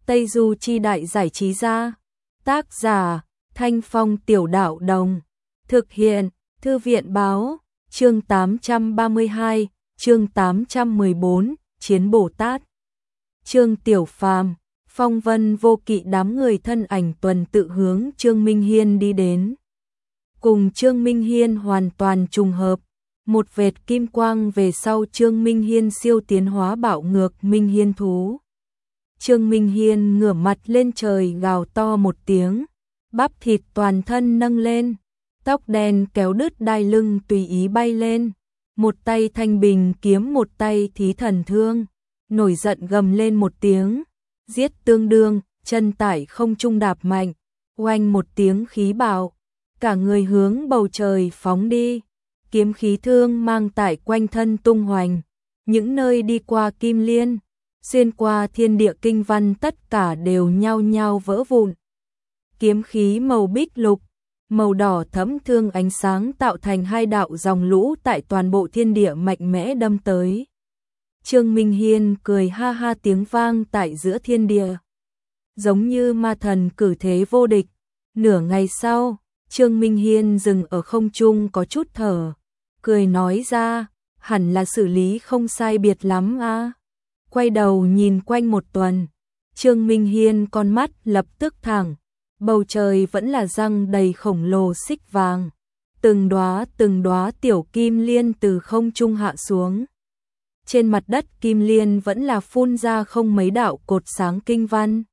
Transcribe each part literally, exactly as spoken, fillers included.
Tây Du Chi Đại Giải Trí Gia. Tác giả Thanh Phong Tiểu Đạo Đồng. Thực hiện Thư viện Báo. Chương tám trăm ba mươi hai, chương tám trăm mười bốn, Chiến Bồ Tát. Trương Tiểu Phàm, phong vân vô kỵ đám người thân ảnh tuần tự hướng Trương Minh Hiên đi đến. Cùng Trương Minh Hiên hoàn toàn trùng hợp, một vệt kim quang về sau Trương Minh Hiên siêu tiến hóa bạo ngược Minh Hiên thú. Trương Minh Hiên ngửa mặt lên trời gào to một tiếng, bắp thịt toàn thân nâng lên, tóc đen kéo đứt đai lưng tùy ý bay lên, một tay thanh bình kiếm một tay thí thần thương, nổi giận gầm lên một tiếng, giết tương đương, chân tải không trung đạp mạnh, oanh một tiếng khí bạo, cả người hướng bầu trời phóng đi, kiếm khí thương mang tải quanh thân tung hoành, những nơi đi qua kim liên, xuyên qua thiên địa kinh văn tất cả đều nhao nhao vỡ vụn. Kiếm khí màu bích lục, màu đỏ thẫm thương ánh sáng tạo thành hai đạo dòng lũ tại toàn bộ thiên địa mạnh mẽ đâm tới. Trương Minh Hiên cười ha ha tiếng vang tại giữa thiên địa, giống như ma thần cử thế vô địch. Nửa ngày sau, Trương Minh Hiên dừng ở không trung có chút thở, cười nói ra, hẳn là xử lý không sai biệt lắm a. À. Quay đầu nhìn quanh một tuần, Trương Minh Hiên con mắt lập tức thẳng, bầu trời vẫn là răng đầy khổng lồ xích vàng, từng đóa từng đóa tiểu kim liên từ không trung hạ xuống. Trên mặt đất kim liên vẫn là phun ra không mấy đạo cột sáng kinh văn.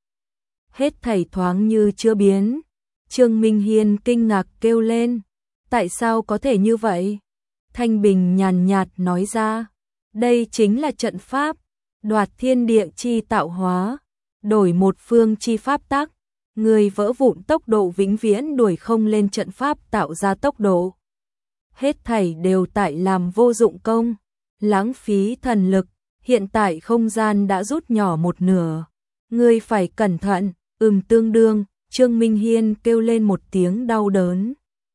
Hết thảy thoáng như chưa biến. Trương Minh Hiên kinh ngạc kêu lên, tại sao có thể như vậy? Thanh Bình nhàn nhạt nói ra, đây chính là trận pháp, đoạt thiên địa chi tạo hóa, đổi một phương chi pháp tắc, người vỡ vụn tốc độ vĩnh viễn đuổi không lên trận pháp tạo ra tốc độ. Hết thảy đều tại làm vô dụng công, lãng phí thần lực, hiện tại không gian đã rút nhỏ một nửa, ngươi phải cẩn thận. Ừm tương đương, Trương Minh Hiên kêu lên một tiếng đau đớn.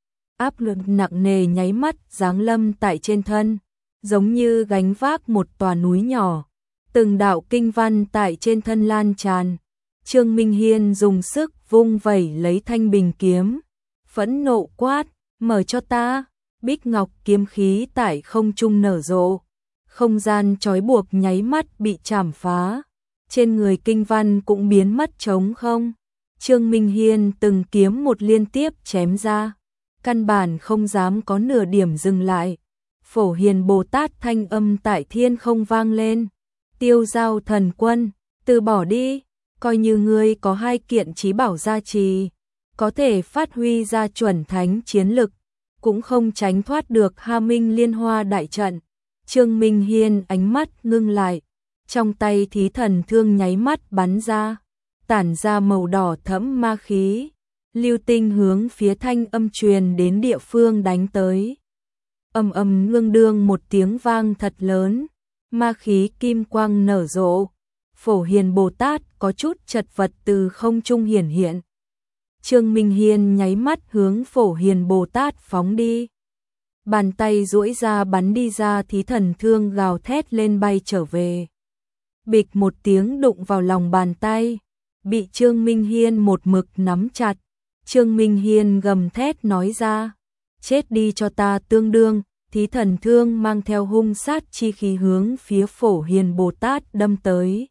Áp lực nặng nề nháy mắt giáng lâm tại trên thân, giống như gánh vác một tòa núi nhỏ. Từng đạo kinh văn tại trên thân lan tràn. Trương Minh Hiên dùng sức vung vẩy lấy thanh bình kiếm, phẫn nộ quát, mở cho ta. Bích ngọc kiếm khí tại không trung nở rộ, không gian trói buộc nháy mắt bị chảm phá. Trên người kinh văn cũng biến mất trống không. Trương Minh Hiên từng kiếm một liên tiếp chém ra, căn bản không dám có nửa điểm dừng lại. Phổ Hiền Bồ Tát thanh âm tại thiên không vang lên, Tiêu Giao thần quân, từ bỏ đi, coi như ngươi có hai kiện chí bảo gia trì, có thể phát huy ra chuẩn thánh chiến lực, cũng không tránh thoát được Hà Minh Liên Hoa đại trận. Trương Minh Hiên ánh mắt ngưng lại, trong tay thí thần thương nháy mắt bắn ra, tản ra màu đỏ thẫm ma khí, lưu tinh hướng phía thanh âm truyền đến địa phương đánh tới. Ầm ầm ngưng đương một tiếng vang thật lớn, ma khí kim quang nở rộ, Phổ Hiền Bồ Tát có chút chật vật từ không trung hiển hiện. Trương Minh Hiên nháy mắt hướng Phổ Hiền Bồ Tát phóng đi. Bàn tay duỗi ra bắn đi ra thí thần thương gào thét lên bay trở về. Bịch một tiếng đụng vào lòng bàn tay, bị Trương Minh Hiên một mực nắm chặt. Trương Minh Hiên gầm thét nói ra, chết đi cho ta tương đương. Thí thần thương mang theo hung sát chi khí hướng phía Phổ Hiền Bồ Tát đâm tới.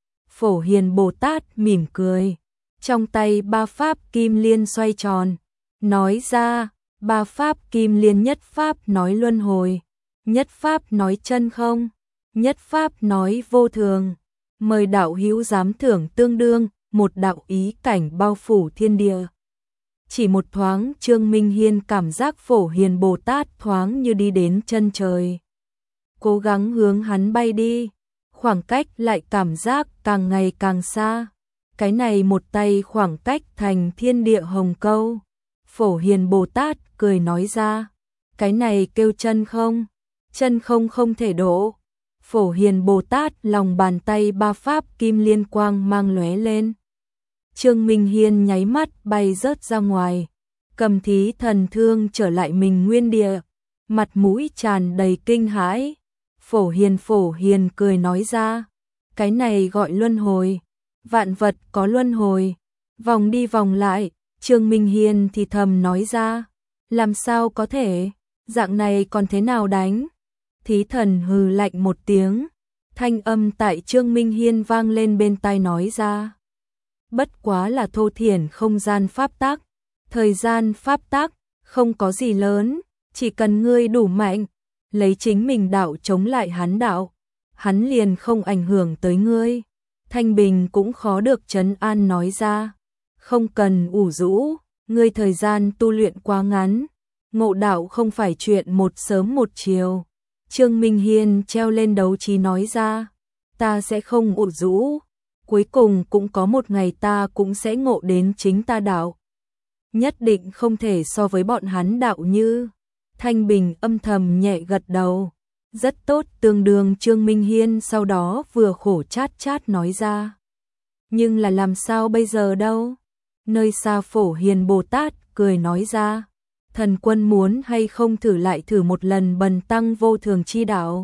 Phổ Hiền Bồ Tát mỉm cười, trong tay ba pháp kim liên xoay tròn, nói ra, ba pháp kim liên, nhất pháp nói luân hồi, nhất pháp nói chân không, nhất pháp nói vô thường. Mời đạo hữu dám thưởng tương đương, một đạo ý cảnh bao phủ thiên địa. Chỉ một thoáng Trương Minh Hiên cảm giác Phổ Hiền Bồ Tát thoáng như đi đến chân trời. Cố gắng hướng hắn bay đi, khoảng cách lại cảm giác càng ngày càng xa. Cái này một tay khoảng cách thành thiên địa hồng câu. Phổ Hiền Bồ Tát cười nói ra, cái này kêu chân không, chân không không thể đổ. Phổ Hiền Bồ Tát lòng bàn tay ba pháp kim liên quang mang lóe lên. Trương Minh Hiên nháy mắt bay rớt ra ngoài, cầm thí thần thương trở lại mình nguyên địa, mặt mũi tràn đầy kinh hãi. Phổ Hiền Phổ Hiền cười nói ra, cái này gọi luân hồi. vạn vật có luân hồi, vòng đi vòng lại, Trương Minh Hiên thì thầm nói ra, làm sao có thể, dạng này còn thế nào đánh? Thí thần hừ lạnh một tiếng, thanh âm tại Trương Minh Hiên vang lên bên tai nói ra. Bất quá là thô thiển không gian pháp tắc, thời gian pháp tắc, không có gì lớn, chỉ cần ngươi đủ mạnh, lấy chính mình đạo chống lại hắn đạo, hắn liền không ảnh hưởng tới ngươi. Thanh Bình cũng khó được trấn an nói ra, không cần ủ rũ, ngươi thời gian tu luyện quá ngắn, ngộ đạo không phải chuyện một sớm một chiều. Trương Minh Hiên treo lên đấu trí nói ra, ta sẽ không ủ rũ, cuối cùng cũng có một ngày ta cũng sẽ ngộ đến chính ta đạo. Nhất định không thể so với bọn hắn đạo như. Thanh Bình âm thầm nhẹ gật đầu, rất tốt, tương đương. Trương Minh Hiên sau đó vừa khổ chát chát nói ra. Nhưng là làm sao bây giờ đâu? Nơi xa Phổ Hiền Bồ Tát cười nói ra, thần quân muốn hay không thử lại thử một lần bần tăng vô thường chi đạo?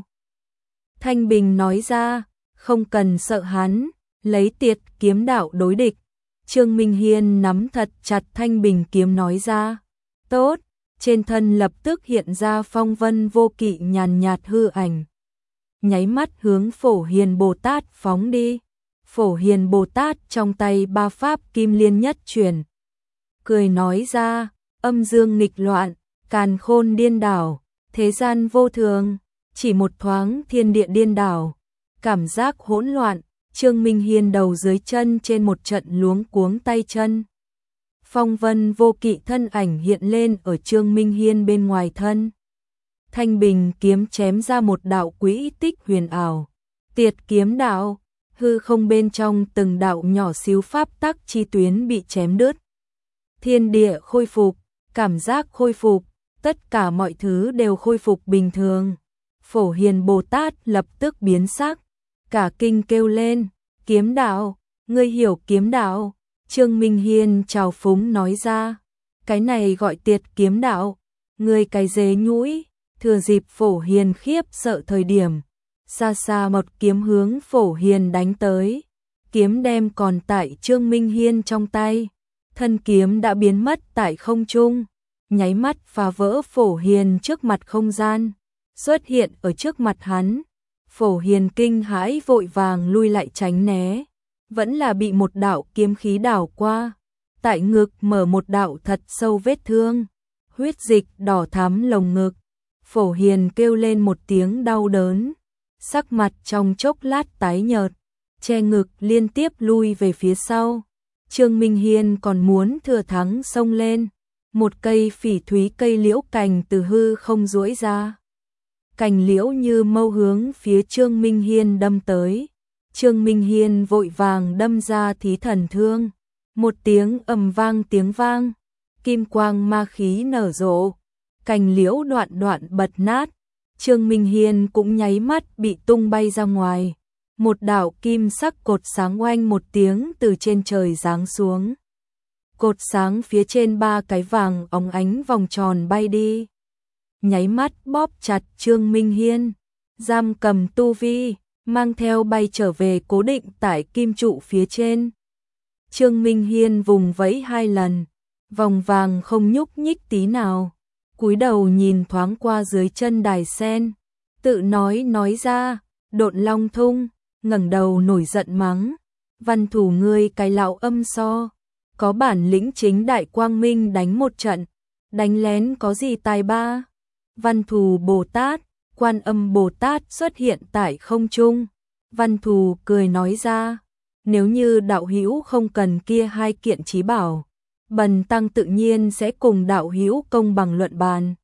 Thanh Bình nói ra, không cần sợ hắn, lấy Tiệt kiếm đạo đối địch. Trương Minh Hiên nắm thật chặt Thanh Bình kiếm nói ra, tốt, trên thân lập tức hiện ra phong vân vô kỵ nhàn nhạt hư ảnh. Nháy mắt hướng Phổ Hiền Bồ Tát phóng đi. Phổ Hiền Bồ Tát trong tay ba pháp kim liên nhất chuyển. Cười nói ra, âm dương nghịch loạn, càn khôn điên đảo, thế gian vô thường, chỉ một thoáng thiên địa điên đảo, cảm giác hỗn loạn. Trương Minh Hiên đầu dưới chân trên một trận luống cuống tay chân. Phong vân vô kỵ thân ảnh hiện lên ở Trương Minh Hiên bên ngoài thân. Thanh Bình kiếm chém ra một đạo quỹ tích huyền ảo. Tiệt kiếm đạo, hư không bên trong từng đạo nhỏ xíu pháp tắc chi tuyến bị chém đứt. Thiên địa khôi phục, cảm giác khôi phục, tất cả mọi thứ đều khôi phục bình thường. Phổ Hiền Bồ Tát lập tức biến sắc, cả kinh kêu lên, kiếm đạo, ngươi hiểu kiếm đạo? Trương Minh Hiên trào phúng nói ra, cái này gọi tiệt kiếm đạo, ngươi cái dế nhũi. Thừa dịp Phổ Hiền khiếp sợ thời điểm, xa xa một kiếm hướng Phổ Hiền đánh tới, kiếm đem còn tại Trương Minh Hiên trong tay, thân kiếm đã biến mất tại không trung, nháy mắt phá vỡ Phổ Hiền trước mặt không gian, xuất hiện ở trước mặt hắn. Phổ Hiền kinh hãi vội vàng lui lại tránh né, vẫn là bị một đạo kiếm khí đảo qua, tại ngực mở một đạo thật sâu vết thương, huyết dịch đỏ thắm lồng ngực. Phổ Hiền kêu lên một tiếng đau đớn, sắc mặt trong chốc lát tái nhợt, che ngực liên tiếp lui về phía sau. Trương Minh Hiên còn muốn thừa thắng xông lên, một cây phỉ thúy cây liễu cành từ hư không duỗi ra. Cành liễu như mâu hướng phía Trương Minh Hiên đâm tới. Trương Minh Hiên vội vàng đâm ra thí thần thương. Một tiếng ầm vang tiếng vang, kim quang ma khí nở rộ, cành liễu đoạn đoạn bật nát. Trương Minh Hiên cũng nháy mắt bị tung bay ra ngoài. Một đạo kim sắc cột sáng oanh một tiếng từ trên trời giáng xuống. Cột sáng phía trên ba cái vàng óng ánh vòng tròn bay đi, nháy mắt bóp chặt Trương Minh Hiên, giam cầm tu vi, mang theo bay trở về cố định tại kim trụ phía trên. Trương Minh Hiên vùng vẫy hai lần, vòng vàng không nhúc nhích tí nào, cúi đầu nhìn thoáng qua dưới chân đài sen, tự nói nói ra, độn long thung, ngẩng đầu nổi giận mắng, văn thủ ngươi cái lão âm so, có bản lĩnh chính đại quang minh đánh một trận, đánh lén có gì tài ba. Văn Thù Bồ Tát, Quan Âm Bồ Tát xuất hiện tại không trung. Văn Thù cười nói ra, nếu như đạo hữu không cần kia hai kiện trí bảo, bần tăng tự nhiên sẽ cùng đạo hữu công bằng luận bàn.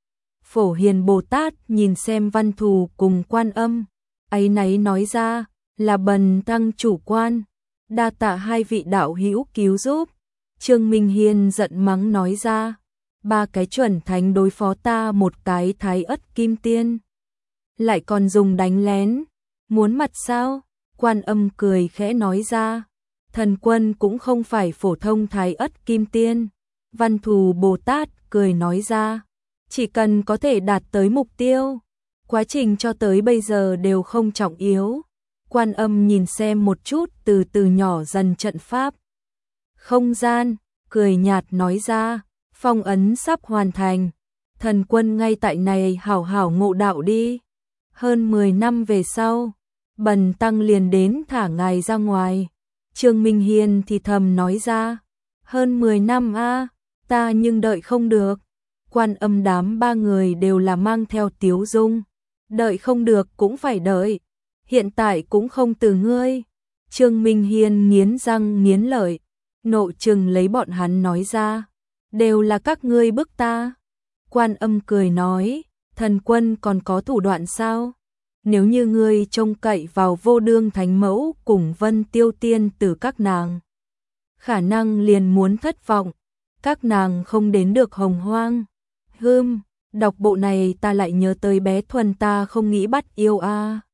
Phổ Hiền Bồ Tát nhìn xem Văn Thù cùng Quan Âm, ấy nấy nói ra, là bần tăng chủ quan, đa tạ hai vị đạo hữu cứu giúp. Trương Minh Hiên giận mắng nói ra, ba cái chuẩn thánh đối phó ta một cái thái ất kim tiên, lại còn dùng đánh lén, muốn mặt sao? Quan Âm cười khẽ nói ra, thần quân cũng không phải phổ thông thái ất kim tiên. Văn Thù Bồ Tát cười nói ra, chỉ cần có thể đạt tới mục tiêu, quá trình cho tới bây giờ đều không trọng yếu. Quan Âm nhìn xem một chút, từ từ nhỏ dần trận pháp không gian, cười nhạt nói ra, phong ấn sắp hoàn thành, thần quân ngay tại này hảo hảo ngộ đạo đi. Hơn mười năm về sau, Bần tăng liền đến thả ngài ra ngoài. Trương Minh Hiên thì thầm nói ra, hơn mười năm a, ta nhưng đợi không được. Quan Âm đám ba người đều là mang theo tiếu dung, đợi không được cũng phải đợi, hiện tại cũng không từ ngươi. Trương Minh Hiên nghiến răng nghiến lợi, nộ trừng lấy bọn hắn nói ra, đều là các ngươi bức ta. Quan Âm cười nói, thần quân còn có thủ đoạn sao? Nếu như ngươi trông cậy vào Vô Đương Thánh Mẫu cùng Vân Tiêu Tiên Tử các nàng, khả năng liền muốn thất vọng, các nàng không đến được Hồng Hoang. Hưm, đọc bộ này ta lại nhớ tới bé Thuần ta không nghĩ bắt yêu a.